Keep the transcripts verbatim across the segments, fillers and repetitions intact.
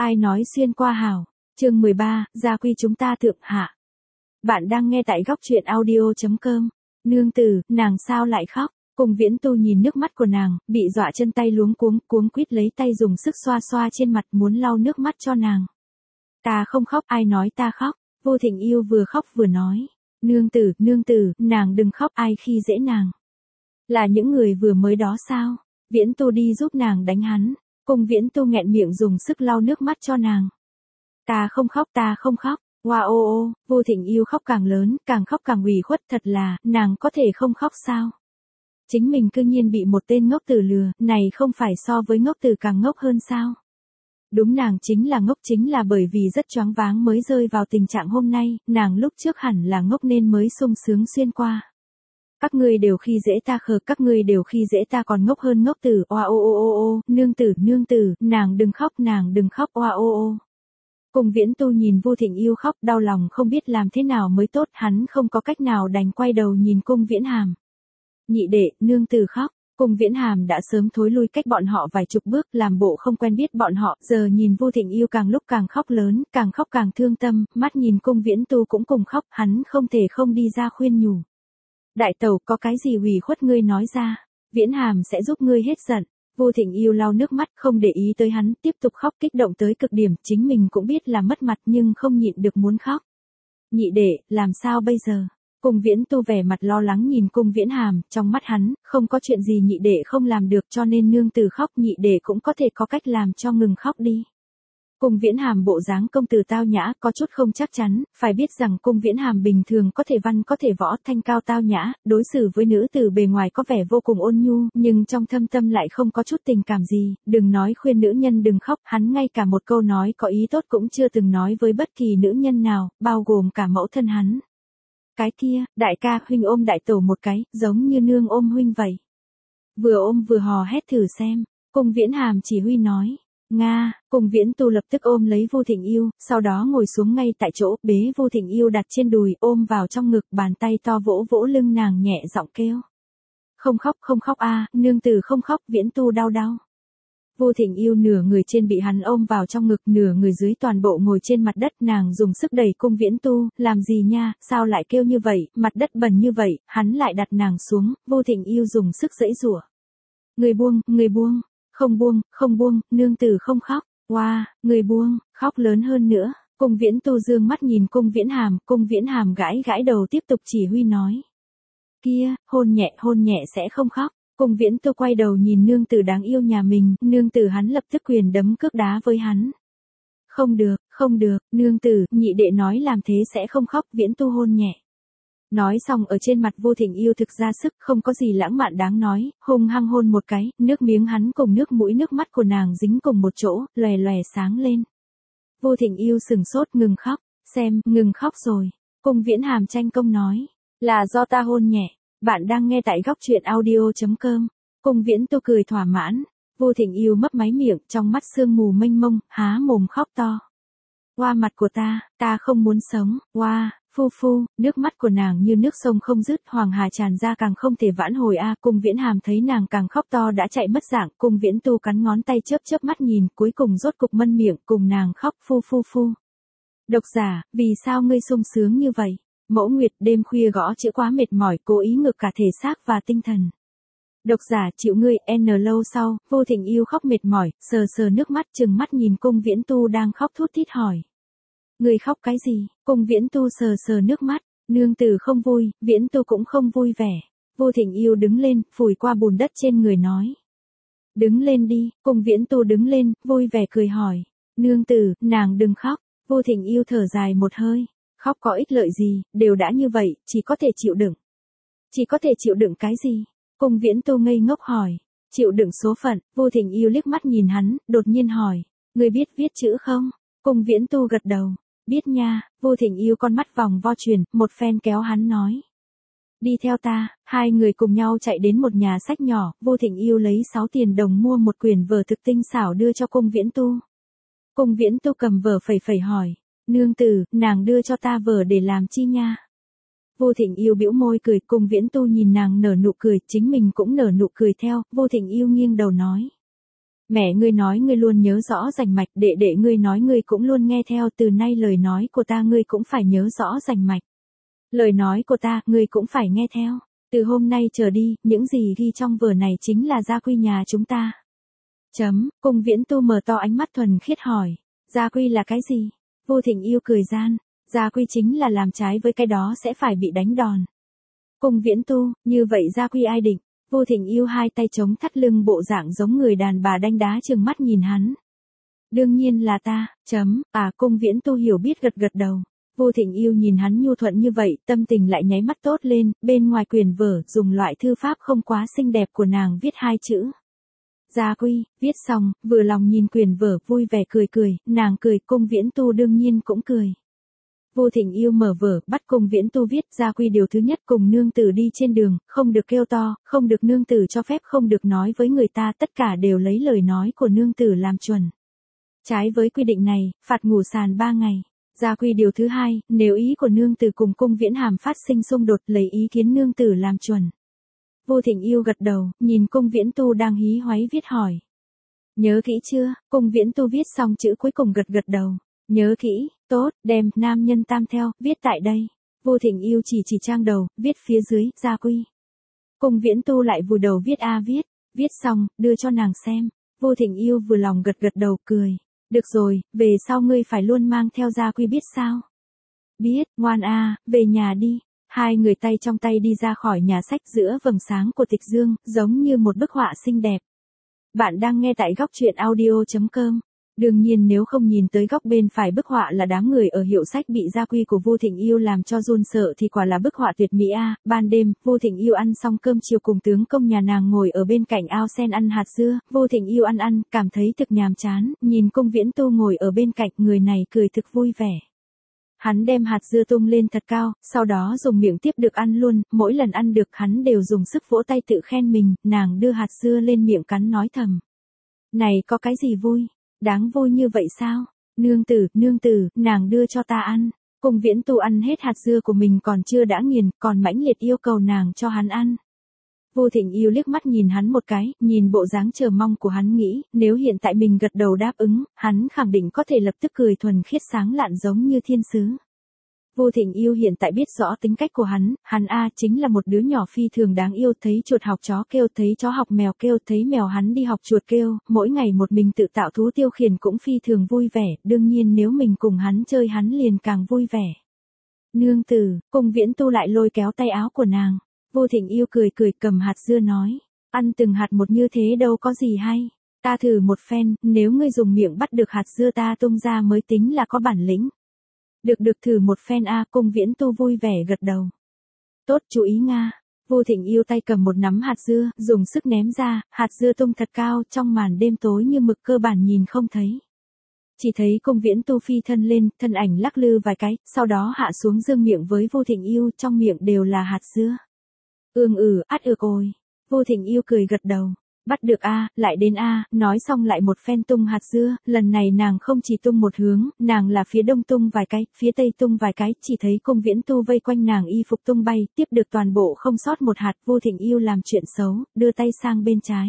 Ai nói xuyên qua hảo. Chương mười ba, gia quy chúng ta thượng hạ. Bạn đang nghe tại góc truyện audio chấm com. Nương tử, nàng sao lại khóc? Cùng Viễn Tu nhìn nước mắt của nàng, bị dọa chân tay luống cuống, cuống quýt lấy tay dùng sức xoa xoa trên mặt muốn lau nước mắt cho nàng. Ta không khóc, ai nói ta khóc? Vô Thịnh Yêu vừa khóc vừa nói. Nương tử, nương tử, nàng đừng khóc, ai khi dễ nàng. Là những người vừa mới đó sao? Viễn Tu đi giúp nàng đánh hắn. Cùng Viễn Tu nghẹn miệng dùng sức lau nước mắt cho nàng. Ta không khóc, ta không khóc. Wow ô ô, Vô Thịnh Yêu khóc càng lớn, càng khóc càng ủy khuất, thật là, nàng có thể không khóc sao? Chính mình cư nhiên bị một tên ngốc tử lừa, này không phải so với ngốc tử càng ngốc hơn sao? Đúng, nàng chính là ngốc, chính là bởi vì rất choáng váng mới rơi vào tình trạng hôm nay, nàng lúc trước hẳn là ngốc nên mới sung sướng xuyên qua. Các ngươi đều khi dễ ta khờ, các ngươi đều khi dễ ta còn ngốc hơn ngốc tử, oa ô ô ô ô, nương tử, nương tử, nàng đừng khóc, nàng đừng khóc, oa ô ô. Cùng Viễn Tu nhìn Vô Thịnh Yêu khóc, đau lòng không biết làm thế nào mới tốt, hắn không có cách nào đành quay đầu nhìn Cung Viễn Hàm. Nhị đệ, nương tử khóc. Cung Viễn Hàm đã sớm thối lui cách bọn họ vài chục bước, làm bộ không quen biết bọn họ, giờ nhìn Vô Thịnh Yêu càng lúc càng khóc lớn, càng khóc càng thương tâm, mắt nhìn Cung Viễn Tu cũng cùng khóc, hắn không thể không đi ra khuyên nhủ. Đại tẩu, có cái gì ủy khuất ngươi nói ra, Viễn Hàm sẽ giúp ngươi hết giận. Vô Thịnh Yêu lau nước mắt, không để ý tới hắn, tiếp tục khóc kích động tới cực điểm, chính mình cũng biết là mất mặt nhưng không nhịn được muốn khóc. Nhị đệ, làm sao bây giờ? Cung Viễn Tu vẻ mặt lo lắng nhìn Cung Viễn Hàm, trong mắt hắn, không có chuyện gì nhị đệ không làm được cho nên nương tử khóc, nhị đệ cũng có thể có cách làm cho ngừng khóc đi. Cung Viễn Hàm bộ dáng công tử tao nhã, có chút không chắc chắn, phải biết rằng Cung Viễn Hàm bình thường có thể văn có thể võ, thanh cao tao nhã, đối xử với nữ tử bề ngoài có vẻ vô cùng ôn nhu, nhưng trong thâm tâm lại không có chút tình cảm gì, đừng nói khuyên nữ nhân đừng khóc, hắn ngay cả một câu nói có ý tốt cũng chưa từng nói với bất kỳ nữ nhân nào, bao gồm cả mẫu thân hắn. Cái kia, đại ca, huynh ôm đại tổ một cái, giống như nương ôm huynh vậy. Vừa ôm vừa hò hét thử xem, Cung Viễn Hàm chỉ huy nói. Nga, Cung Viễn Tu lập tức ôm lấy Vô Thịnh Yêu, sau đó ngồi xuống ngay tại chỗ, bế Vô Thịnh Yêu đặt trên đùi, ôm vào trong ngực, bàn tay to vỗ vỗ lưng nàng nhẹ giọng kêu. Không khóc, không khóc a, nương tử không khóc, Viễn Tu đau đau. Vô Thịnh Yêu nửa người trên bị hắn ôm vào trong ngực, nửa người dưới toàn bộ ngồi trên mặt đất, nàng dùng sức đẩy Cung Viễn Tu, làm gì nha, sao lại kêu như vậy, mặt đất bẩn như vậy, hắn lại đặt nàng xuống, Vô Thịnh Yêu dùng sức giãy giụa. Người buông, người buông. Không buông, không buông, nương tử không khóc, oa, wow, người buông, khóc lớn hơn nữa. Cung Viễn Tu dương mắt nhìn Cung Viễn Hàm, Cung Viễn Hàm gãi gãi đầu tiếp tục chỉ huy nói. Kia, hôn nhẹ, hôn nhẹ sẽ không khóc. Cung Viễn Tu quay đầu nhìn nương tử đáng yêu nhà mình, nương tử hắn lập tức quyền đấm cước đá với hắn. Không được, không được, nương tử, nhị đệ nói làm thế sẽ không khóc, Viễn Tu hôn nhẹ. Nói xong ở trên mặt Vô Thịnh Yêu thực ra sức, không có gì lãng mạn đáng nói, hung hăng hôn một cái, nước miếng hắn cùng nước mũi nước mắt của nàng dính cùng một chỗ, lòe lòe sáng lên. Vô Thịnh Yêu sừng sốt ngừng khóc, xem, ngừng khóc rồi. Cung Viễn Hàm tranh công nói, là do ta hôn nhẹ, bạn đang nghe tại góc truyện audio chấm com. Cung Viễn Tu cười thỏa mãn, Vô Thịnh Yêu mấp máy miệng, trong mắt sương mù mênh mông, há mồm khóc to. Oa mặt của ta, ta không muốn sống, oa. Phu phu, nước mắt của nàng như nước sông không dứt, hoàng hà tràn ra càng không thể vãn hồi a. Cung Viễn Hàm thấy nàng càng khóc to đã chạy mất dạng, Cung Viễn Tu cắn ngón tay chớp chớp mắt nhìn, cuối cùng rốt cục mân miệng, cùng nàng khóc phu phu phu. Độc giả, vì sao ngươi sung sướng như vậy? Mẫu Nguyệt đêm khuya gõ chữ quá mệt mỏi, cố ý ngược cả thể xác và tinh thần. Độc giả chịu ngươi, n lâu sau, Vô Thịnh Yêu khóc mệt mỏi, sờ sờ nước mắt chừng mắt nhìn Cung Viễn Tu đang khóc thút thít hỏi. Người khóc cái gì? Cung Viễn Tu sờ sờ nước mắt, nương tử không vui, Viễn Tu cũng không vui vẻ. Vô Thịnh Yêu đứng lên, phủi qua bùn đất trên người nói. Đứng lên đi, Cung Viễn Tu đứng lên, vui vẻ cười hỏi. Nương tử, nàng đừng khóc. Vô Thịnh Yêu thở dài một hơi. Khóc có ích lợi gì, đều đã như vậy, chỉ có thể chịu đựng. Chỉ có thể chịu đựng cái gì? Cung Viễn Tu ngây ngốc hỏi. Chịu đựng số phận. Vô Thịnh Yêu liếc mắt nhìn hắn, đột nhiên hỏi. Người biết viết chữ không? Cung Viễn Tu gật đầu. Biết nha. Vô Thịnh Yêu con mắt vòng vo chuyển, một phen kéo hắn nói. Đi theo ta, hai người cùng nhau chạy đến một nhà sách nhỏ, Vô Thịnh Yêu lấy sáu tiền đồng mua một quyển vở thực tinh xảo đưa cho Cung Viễn Tu. Cung Viễn Tu cầm vở phẩy phẩy hỏi, nương tử, nàng đưa cho ta vở để làm chi nha? Vô Thịnh Yêu bĩu môi cười, Cung Viễn Tu nhìn nàng nở nụ cười, chính mình cũng nở nụ cười theo, Vô Thịnh Yêu nghiêng đầu nói. Mẹ ngươi nói ngươi luôn nhớ rõ rành mạch, đệ đệ ngươi nói ngươi cũng luôn nghe theo, từ nay lời nói của ta ngươi cũng phải nhớ rõ rành mạch. Lời nói của ta, ngươi cũng phải nghe theo. Từ hôm nay trở đi, những gì ghi trong vở này chính là gia quy nhà chúng ta. Chấm, Cung Viễn Tu mở to ánh mắt thuần khiết hỏi. Gia quy là cái gì? Vô Thịnh Yêu cười gian. Gia quy chính là làm trái với cái đó sẽ phải bị đánh đòn. Cung Viễn Tu, như vậy gia quy ai định? Vô Thịnh Yêu hai tay chống thắt lưng bộ dạng giống người đàn bà đanh đá trừng mắt nhìn hắn. Đương nhiên là ta, chấm, à Cung Viễn Tu hiểu biết gật gật đầu. Vô Thịnh Yêu nhìn hắn nhu thuận như vậy, tâm tình lại nháy mắt tốt lên, bên ngoài quyển vở, dùng loại thư pháp không quá xinh đẹp của nàng viết hai chữ. Gia quy, viết xong, vừa lòng nhìn quyển vở, vui vẻ cười cười, nàng cười, Cung Viễn Tu đương nhiên cũng cười. Vô Thịnh Yêu mở vở, bắt Cung Viễn Tu viết gia quy điều thứ nhất, cùng nương tử đi trên đường, không được kêu to, không được nương tử cho phép, không được nói với người ta, tất cả đều lấy lời nói của nương tử làm chuẩn. Trái với quy định này, phạt ngủ sàn ba ngày. Gia quy điều thứ hai, nếu ý của nương tử cùng Cung Viễn Hàm phát sinh xung đột, lấy ý kiến nương tử làm chuẩn. Vô Thịnh Yêu gật đầu, nhìn Cung Viễn Tu đang hí hoáy viết hỏi. Nhớ kỹ chưa? Cung Viễn Tu viết xong chữ cuối cùng gật gật đầu. Nhớ kỹ, tốt, đem, nam nhân tam theo, viết tại đây. Vô Thịnh Yêu chỉ chỉ trang đầu, viết phía dưới, gia quy. Cung Viễn Tu lại vùi đầu viết a viết, viết xong, đưa cho nàng xem. Vô Thịnh Yêu vừa lòng gật gật đầu, cười. Được rồi, về sau ngươi phải luôn mang theo gia quy biết sao? Biết, ngoan a, về nhà đi. Hai người tay trong tay đi ra khỏi nhà sách giữa vầng sáng của tịch dương, giống như một bức họa xinh đẹp. Bạn đang nghe tại góc truyện audio chấm com. Đương nhiên nếu không nhìn tới góc bên phải bức họa là đám người ở hiệu sách bị gia quy của Vô Thịnh Yêu làm cho run sợ thì quả là bức họa tuyệt mỹ a. Ban đêm, Vô Thịnh Yêu ăn xong cơm chiều cùng tướng công nhà nàng ngồi ở bên cạnh ao sen ăn hạt dưa, Vô Thịnh Yêu ăn ăn, cảm thấy thực nhàm chán, nhìn Cung Viễn Tu ngồi ở bên cạnh, người này cười thực vui vẻ. Hắn đem hạt dưa tung lên thật cao, sau đó dùng miệng tiếp được ăn luôn, mỗi lần ăn được hắn đều dùng sức vỗ tay tự khen mình, nàng đưa hạt dưa lên miệng cắn nói thầm. Này có cái gì vui? Đáng vui như vậy sao? Nương tử, nương tử, nàng đưa cho ta ăn. Cung Viễn Tu ăn hết hạt dưa của mình còn chưa đã nghiền, còn mãnh liệt yêu cầu nàng cho hắn ăn. Vô Thịnh Yêu liếc mắt nhìn hắn một cái, nhìn bộ dáng chờ mong của hắn nghĩ, nếu hiện tại mình gật đầu đáp ứng, hắn khẳng định có thể lập tức cười thuần khiết sáng lạn giống như thiên sứ. Vô Thịnh Yêu hiện tại biết rõ tính cách của hắn, hắn a chính là một đứa nhỏ phi thường đáng yêu, thấy chuột học chó kêu, thấy chó học mèo kêu, thấy mèo hắn đi học chuột kêu, mỗi ngày một mình tự tạo thú tiêu khiển cũng phi thường vui vẻ, đương nhiên nếu mình cùng hắn chơi hắn liền càng vui vẻ. Nương tử, Cung Viễn Tu lại lôi kéo tay áo của nàng. Vô Thịnh Yêu cười cười cầm hạt dưa nói, ăn từng hạt một như thế đâu có gì hay. Ta thử một phen, nếu ngươi dùng miệng bắt được hạt dưa ta tung ra mới tính là có bản lĩnh. Được được thử một phen a. Cung Viễn Tu vui vẻ gật đầu. Tốt, chú ý Nga. Vô Thịnh Yêu tay cầm một nắm hạt dưa, dùng sức ném ra, hạt dưa tung thật cao, trong màn đêm tối như mực cơ bản nhìn không thấy. Chỉ thấy Cung Viễn Tu phi thân lên, thân ảnh lắc lư vài cái, sau đó hạ xuống dương miệng với Vô Thịnh Yêu, trong miệng đều là hạt dưa. Ương ừ, át ược ôi. Vô Thịnh Yêu cười gật đầu. Bắt được a, lại đến a, nói xong lại một phen tung hạt dưa, lần này nàng không chỉ tung một hướng, nàng là phía đông tung vài cái, phía tây tung vài cái, chỉ thấy Cung Viễn Tu vây quanh nàng y phục tung bay, tiếp được toàn bộ không sót một hạt. Vô Thịnh Yêu làm chuyện xấu, đưa tay sang bên trái.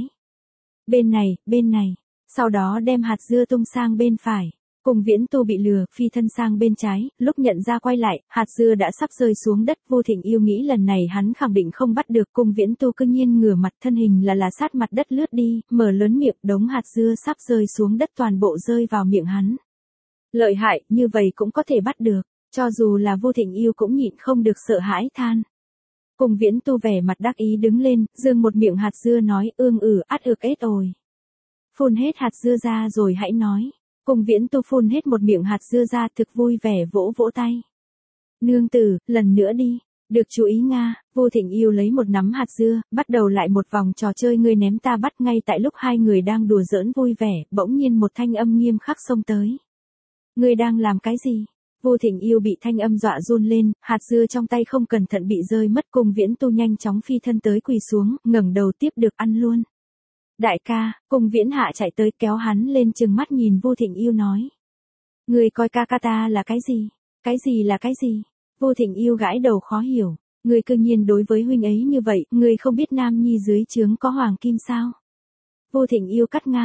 Bên này, bên này, sau đó đem hạt dưa tung sang bên phải. Cung Viễn Tu bị lừa, phi thân sang bên trái, lúc nhận ra quay lại, hạt dưa đã sắp rơi xuống đất. Vô Thịnh Yêu nghĩ lần này hắn khẳng định không bắt được. Cung Viễn Tu cứ nhiên ngửa mặt, thân hình là là sát mặt đất lướt đi, mở lớn miệng, đống hạt dưa sắp rơi xuống đất toàn bộ rơi vào miệng hắn. Lợi hại, như vậy cũng có thể bắt được, cho dù là Vô Thịnh Yêu cũng nhịn không được sợ hãi than. Cung Viễn Tu vẻ mặt đắc ý đứng lên, giương một miệng hạt dưa nói, ương ử, át ược ết ồi. Phun hết hạt dưa ra rồi hãy nói. Cung Viễn Tu phun hết một miệng hạt dưa ra, thực vui vẻ vỗ vỗ tay. Nương tử, lần nữa đi. Được chú ý Nga. Vô Thịnh Yêu lấy một nắm hạt dưa, bắt đầu lại một vòng trò chơi ngươi ném ta bắt. Ngay tại lúc hai người đang đùa giỡn vui vẻ, bỗng nhiên một thanh âm nghiêm khắc xông tới. Ngươi đang làm cái gì? Vô Thịnh Yêu bị thanh âm dọa run lên, hạt dưa trong tay không cẩn thận bị rơi mất. Cung Viễn Tu nhanh chóng phi thân tới quỳ xuống, ngẩng đầu tiếp được ăn luôn. Đại ca, Cung Viễn Hạ chạy tới kéo hắn lên trừng mắt nhìn Vô Thịnh Yêu nói. Người coi ca ca ta là cái gì? Cái gì là cái gì? Vô Thịnh Yêu gãi đầu khó hiểu. Người cư nhiên đối với huynh ấy như vậy, người không biết Nam Nhi dưới trướng có hoàng kim sao? Vô Thịnh Yêu cắt ngang.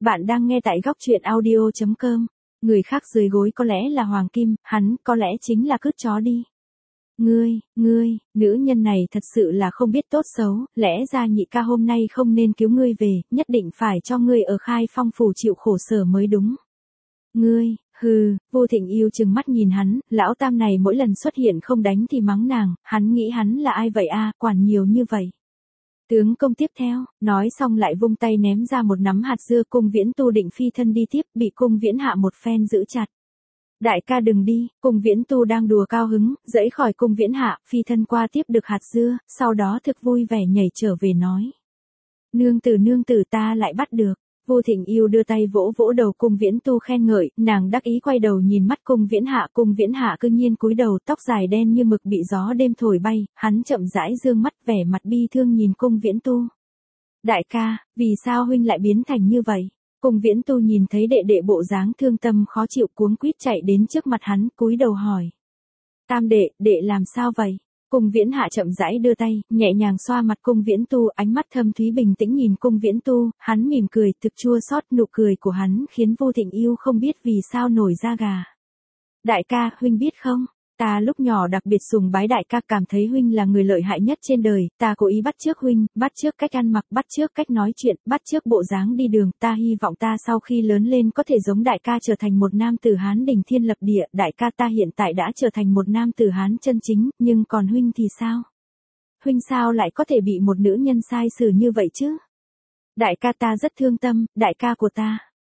Bạn đang nghe tại góc truyện audio.com. Người khác dưới gối có lẽ là Hoàng Kim, hắn có lẽ chính là cướp chó đi. Ngươi, ngươi, nữ nhân này thật sự là không biết tốt xấu, lẽ ra nhị ca hôm nay không nên cứu ngươi về, nhất định phải cho ngươi ở Khai Phong phủ chịu khổ sở mới đúng. Ngươi, hừ, Vô Thịnh yêu chừng mắt nhìn hắn, lão tam này mỗi lần xuất hiện không đánh thì mắng nàng, hắn nghĩ hắn là ai vậy a, quản nhiều như vậy. Tướng công tiếp theo, nói xong lại vung tay ném ra một nắm hạt dưa. Cung Viễn Tu định phi thân đi tiếp, bị Cung Viễn Hạ một phen giữ chặt. Đại ca đừng đi, Cung Viễn Tu đang đùa cao hứng, giãy khỏi Cung Viễn Hạ, phi thân qua tiếp được hạt dưa, sau đó thực vui vẻ nhảy trở về nói. Nương tử nương tử ta lại bắt được. Vô Thịnh yêu đưa tay vỗ vỗ đầu Cung Viễn Tu khen ngợi, nàng đắc ý quay đầu nhìn mắt Cung Viễn Hạ. Cung Viễn Hạ cư nhiên cúi đầu, tóc dài đen như mực bị gió đêm thổi bay, hắn chậm rãi dương mắt vẻ mặt bi thương nhìn Cung Viễn Tu. Đại ca, vì sao huynh lại biến thành như vậy? Cung Viễn Tu nhìn thấy đệ đệ bộ dáng thương tâm khó chịu cuống quýt chạy đến trước mặt hắn, cúi đầu hỏi. Tam đệ, đệ làm sao vậy? Cung Viễn Hạ chậm rãi đưa tay, nhẹ nhàng xoa mặt Cung Viễn Tu, ánh mắt thâm thúy bình tĩnh nhìn Cung Viễn Tu, hắn mỉm cười, thực chua xót, nụ cười của hắn khiến Vô Thịnh yêu không biết vì sao nổi da gà. Đại ca, huynh biết không, ta lúc nhỏ đặc biệt sùng bái đại ca, cảm thấy huynh là người lợi hại nhất trên đời, ta cố ý bắt chước huynh, bắt chước cách ăn mặc, bắt chước cách nói chuyện, bắt chước bộ dáng đi đường, ta hy vọng ta sau khi lớn lên có thể giống đại ca trở thành một nam tử Hán đỉnh thiên lập địa, đại ca ta hiện tại đã trở thành một nam tử Hán chân chính, nhưng còn huynh thì sao? Huynh sao lại có thể bị một nữ nhân sai xử như vậy chứ? Đại ca ta rất thương tâm, đại ca của ta.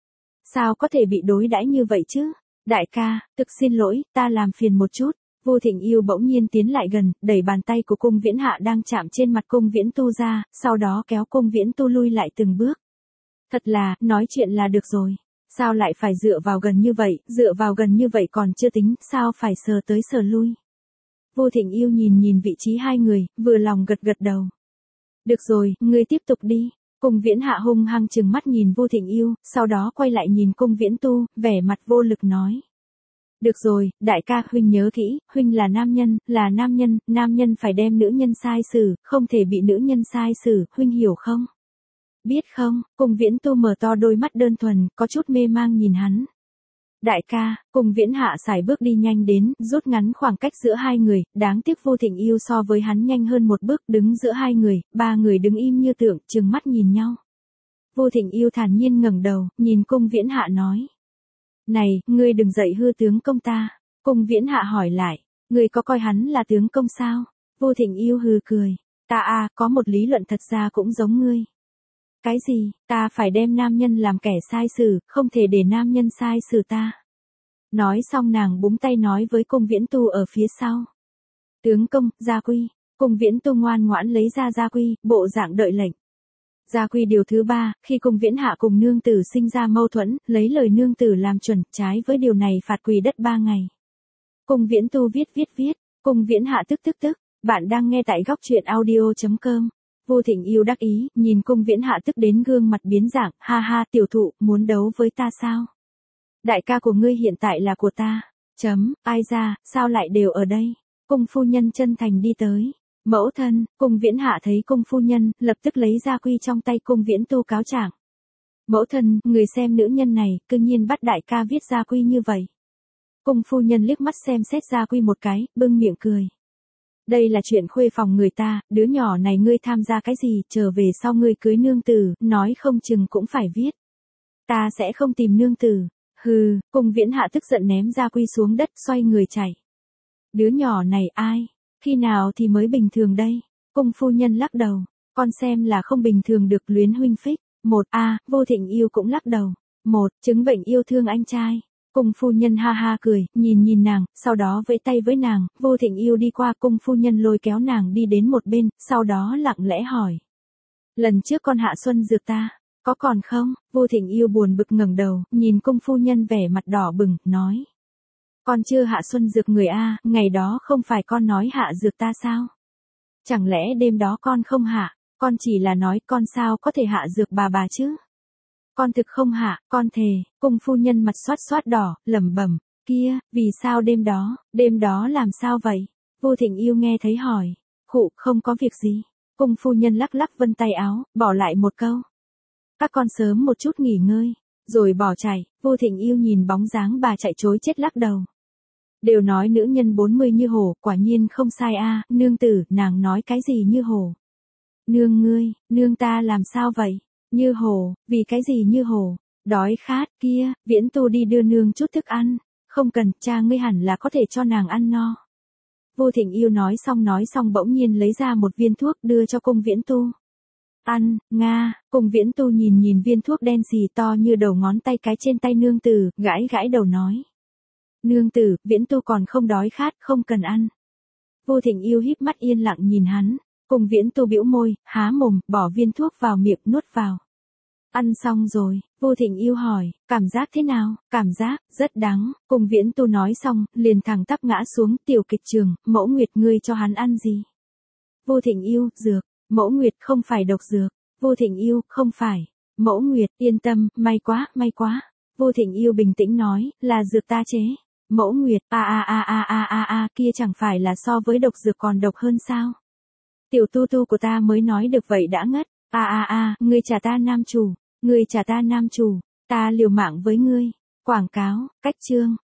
Sao có thể bị đối đãi như vậy chứ? Đại ca, thực xin lỗi, ta làm phiền một chút. Vô Thịnh yêu bỗng nhiên tiến lại gần, đẩy bàn tay của Cung Viễn Hạ đang chạm trên mặt Cung Viễn Tu ra, sau đó kéo Cung Viễn Tu lui lại từng bước. Thật là, nói chuyện là được rồi. Sao lại phải dựa vào gần như vậy, dựa vào gần như vậy còn chưa tính, sao phải sờ tới sờ lui. Vô Thịnh yêu nhìn nhìn vị trí hai người, vừa lòng gật gật đầu. Được rồi, ngươi tiếp tục đi. Cung Viễn Hạ hung hăng trừng mắt nhìn Vô Thịnh yêu, sau đó quay lại nhìn Cung Viễn Tu, vẻ mặt vô lực nói. Được rồi, đại ca, huynh nhớ kỹ, huynh là nam nhân, là nam nhân, nam nhân phải đem nữ nhân sai xử, không thể bị nữ nhân sai xử, huynh hiểu không? Biết không? Cung Viễn Tu mở to đôi mắt đơn thuần, có chút mê mang nhìn hắn. Đại ca, Cung Viễn Hạ sải bước đi nhanh đến, rút ngắn khoảng cách giữa hai người, đáng tiếc Vô Thịnh yêu so với hắn nhanh hơn một bước, đứng giữa hai người, ba người đứng im như tượng, trừng mắt nhìn nhau. Vô Thịnh yêu thản nhiên ngẩng đầu, nhìn Cung Viễn Hạ nói. Này, ngươi đừng dạy hư tướng công ta. Cung Viễn Hạ hỏi lại, ngươi có coi hắn là tướng công sao? Vô Thịnh yêu hừ cười. Ta à, có một lý luận thật ra cũng giống ngươi. Cái gì, ta phải đem nam nhân làm kẻ sai xử, không thể để nam nhân sai xử ta. Nói xong nàng búng tay nói với Cung Viễn Tu ở phía sau. Tướng công, gia quy. Cung Viễn Tu ngoan ngoãn lấy ra gia quy, bộ dạng đợi lệnh. Gia quy điều thứ ba, khi Cung Viễn Hạ cùng nương tử sinh ra mâu thuẫn, lấy lời nương tử làm chuẩn, trái với điều này phạt quỳ đất ba ngày. Cung Viễn Tu viết viết viết, Cung Viễn Hạ tức tức tức, bạn đang nghe tại góc truyện audio.com. Vô Thịnh yêu đắc ý, nhìn Cung Viễn Hạ tức đến gương mặt biến dạng, ha ha, tiểu thụ, muốn đấu với ta sao? Đại ca của ngươi hiện tại là của ta. Chấm, ai ra, sao lại đều ở đây? Cung phu nhân chân thành đi tới. Mẫu thân, Cung Viễn Hạ thấy Cung phu nhân, lập tức lấy gia quy trong tay Cung Viễn Tu cáo trạng. Mẫu thân, người xem nữ nhân này, cư nhiên bắt đại ca viết gia quy như vậy. Cung phu nhân liếc mắt xem xét gia quy một cái, bưng miệng cười. Đây là chuyện khuê phòng người ta, đứa nhỏ này ngươi tham gia cái gì, trở về sau ngươi cưới nương tử, nói không chừng cũng phải viết. Ta sẽ không tìm nương tử. Hừ, Cung Viễn Hạ tức giận ném gia quy xuống đất, xoay người chạy. Đứa nhỏ này ai? Khi nào thì mới bình thường đây? Cung phu nhân lắc đầu, con xem là không bình thường được luyến huynh phích. Một a, Vô Thịnh yêu cũng lắc đầu. Một, chứng bệnh yêu thương anh trai. Cung phu nhân ha ha cười, nhìn nhìn nàng, sau đó vẫy tay với nàng, Vô Thịnh yêu đi qua, cung phu nhân lôi kéo nàng đi đến một bên, sau đó lặng lẽ hỏi. Lần trước con hạ xuân dược ta, có còn không? Vô Thịnh yêu buồn bực ngẩng đầu, nhìn cung phu nhân vẻ mặt đỏ bừng, nói. Con chưa hạ xuân dược người a, ngày đó không phải con nói hạ dược ta sao? Chẳng lẽ đêm đó con không hạ, con chỉ là nói con sao có thể hạ dược bà bà chứ? Con thực không hạ, con thề. Cung phu nhân mặt xoát xoát đỏ, lẩm bẩm, kia, vì sao đêm đó, đêm đó làm sao vậy? Vô Thịnh yêu nghe thấy hỏi, khụ, không có việc gì. Cung phu nhân lắc lắc vân tay áo, bỏ lại một câu. Các con sớm một chút nghỉ ngơi, rồi bỏ chạy. Vô Thịnh Yêu nhìn bóng dáng bà chạy trối chết lắc đầu. Đều nói nữ nhân bốn mươi như hổ, quả nhiên không sai a, nương tử, nàng nói cái gì như hổ? Nương ngươi, nương ta làm sao vậy? Như hổ, vì cái gì như hổ? Đói khát, kia, Viễn Tu đi đưa nương chút thức ăn. Không cần, cha ngươi hẳn là có thể cho nàng ăn no. Vô Thịnh Yêu nói xong nói xong bỗng nhiên lấy ra một viên thuốc đưa cho Cung Viễn Tu. Ăn, Nga, Cung Viễn Tu nhìn nhìn viên thuốc đen xì to như đầu ngón tay cái trên tay nương tử, gãi gãi đầu nói. Nương tử, Viễn Tu còn không đói khát, không cần ăn. Vô Thịnh Yêu híp mắt yên lặng nhìn hắn, Cung Viễn Tu bĩu môi, há mồm, bỏ viên thuốc vào miệng nuốt vào. Ăn xong rồi, Vô Thịnh Yêu hỏi, cảm giác thế nào? Cảm giác, rất đắng. Cung Viễn Tu nói xong, liền thẳng tắp ngã xuống. Tiểu Kịch Trường, Mẫu Nguyệt ngươi cho hắn ăn gì? Vô Thịnh Yêu, dược. Mẫu Nguyệt không phải độc dược. Vô Thịnh Yêu, không phải. Mẫu Nguyệt, yên tâm, may quá, may quá. Vô Thịnh Yêu bình tĩnh nói, là dược ta chế. Mẫu Nguyệt, a a a a a a a, kia chẳng phải là so với độc dược còn độc hơn sao? Tiểu Tu Tu của ta mới nói được vậy đã ngất. A a a, ngươi trả ta nam chủ. Ngươi trả ta nam chủ, ta liều mạng với ngươi. Quảng cáo, cách chương.